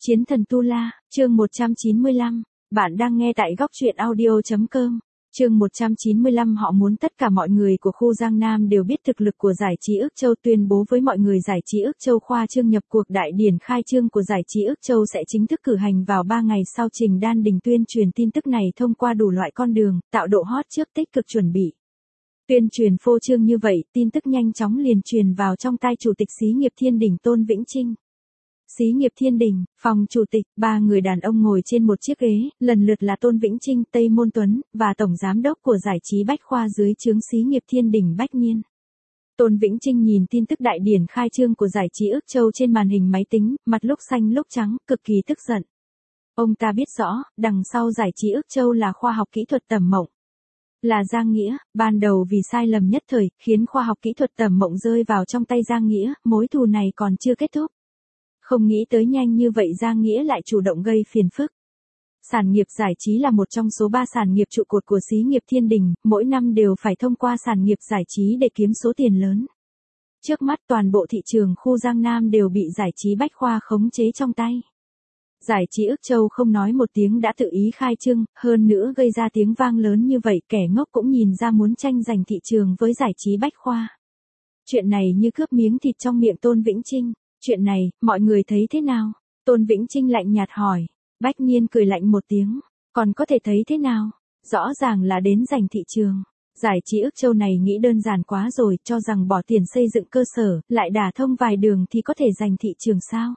Chiến thần Tu La, chương 195. Bạn đang nghe tại góc truyện audio.com. Chương 195. Họ muốn tất cả mọi người của khu Giang Nam đều biết thực lực của giải trí Ước Châu, tuyên bố với mọi người giải trí Ước Châu khoa trương nhập cuộc. Đại điển khai trương của giải trí Ước Châu sẽ chính thức cử hành vào 3 ngày sau. Trình Đan Đình tuyên truyền tin tức này thông qua đủ loại con đường, tạo độ hot trước tích cực chuẩn bị. Tuyên truyền phô trương như vậy, tin tức nhanh chóng liền truyền vào trong tai Chủ tịch Xí nghiệp Thiên Đình Tôn Vĩnh Trinh. Xí nghiệp Thiên Đình, phòng chủ tịch, 3 người đàn ông ngồi trên một chiếc ghế, lần lượt là Tôn Vĩnh Trinh, Tây Môn Tuấn, và tổng giám đốc của giải trí Bách Khoa dưới trướng Xí nghiệp Thiên Đình Bách Niên. Tôn Vĩnh Trinh nhìn tin tức đại điển khai trương của giải trí Ước Châu trên màn hình máy tính, mặt lúc xanh lúc trắng, cực kỳ tức giận. Ông ta biết rõ, đằng sau giải trí Ước Châu là khoa học kỹ thuật Tầm Mộng. Là Giang Nghĩa, ban đầu vì sai lầm nhất thời, khiến khoa học kỹ thuật Tầm Mộng rơi vào trong tay Giang Nghĩa, mối thù này còn chưa kết thúc. Không nghĩ tới nhanh như vậy Giang Nghĩa lại chủ động gây phiền phức. Sản nghiệp giải trí là một trong số 3 sản nghiệp trụ cột của Xí nghiệp Thiên Đình, mỗi năm đều phải thông qua sản nghiệp giải trí để kiếm số tiền lớn. Trước mắt toàn bộ thị trường khu Giang Nam đều bị giải trí Bách Khoa khống chế trong tay. Giải trí Ước Châu không nói một tiếng đã tự ý khai trương, hơn nữa gây ra tiếng vang lớn như vậy, kẻ ngốc cũng nhìn ra muốn tranh giành thị trường với giải trí Bách Khoa. Chuyện này như cướp miếng thịt trong miệng Tôn Vĩnh Trinh. Chuyện này, mọi người thấy thế nào? Tôn Vĩnh Trinh lạnh nhạt hỏi. Bách Niên cười lạnh một tiếng. Còn có thể thấy thế nào? Rõ ràng là đến giành thị trường. Giải trí Ước Châu này nghĩ đơn giản quá rồi, cho rằng bỏ tiền xây dựng cơ sở, lại đả thông vài đường thì có thể giành thị trường sao?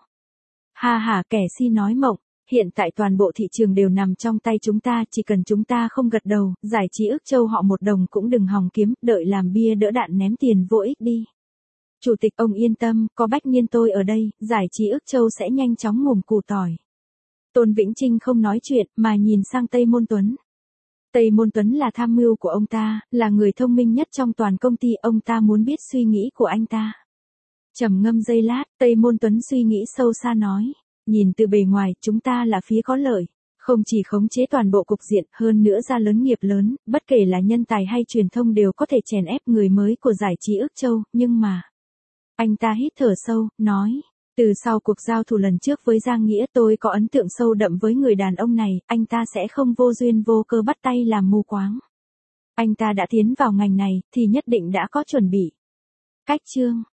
Ha ha, kẻ si nói mộng. Hiện tại toàn bộ thị trường đều nằm trong tay chúng ta, chỉ cần chúng ta không gật đầu, giải trí Ước Châu họ một đồng cũng đừng hòng kiếm, đợi làm bia đỡ đạn ném tiền vô ích đi. Chủ tịch ông yên tâm, có Bách Niên tôi ở đây, giải trí Ước Châu sẽ nhanh chóng ngủm củ tỏi. Tôn Vĩnh Trinh không nói chuyện, mà nhìn sang Tây Môn Tuấn. Tây Môn Tuấn là tham mưu của ông ta, là người thông minh nhất trong toàn công ty, ông ta muốn biết suy nghĩ của anh ta. Trầm ngâm giây lát, Tây Môn Tuấn suy nghĩ sâu xa nói, nhìn từ bề ngoài, chúng ta là phía có lợi. Không chỉ khống chế toàn bộ cục diện, hơn nữa ra lớn nghiệp lớn, bất kể là nhân tài hay truyền thông đều có thể chèn ép người mới của giải trí Ước Châu, nhưng mà... Anh ta hít thở sâu, nói, từ sau cuộc giao thủ lần trước với Giang Nghĩa tôi có ấn tượng sâu đậm với người đàn ông này, anh ta sẽ không vô duyên vô cơ bắt tay làm mù quáng. Anh ta đã tiến vào ngành này, thì nhất định đã có chuẩn bị. Cách chương,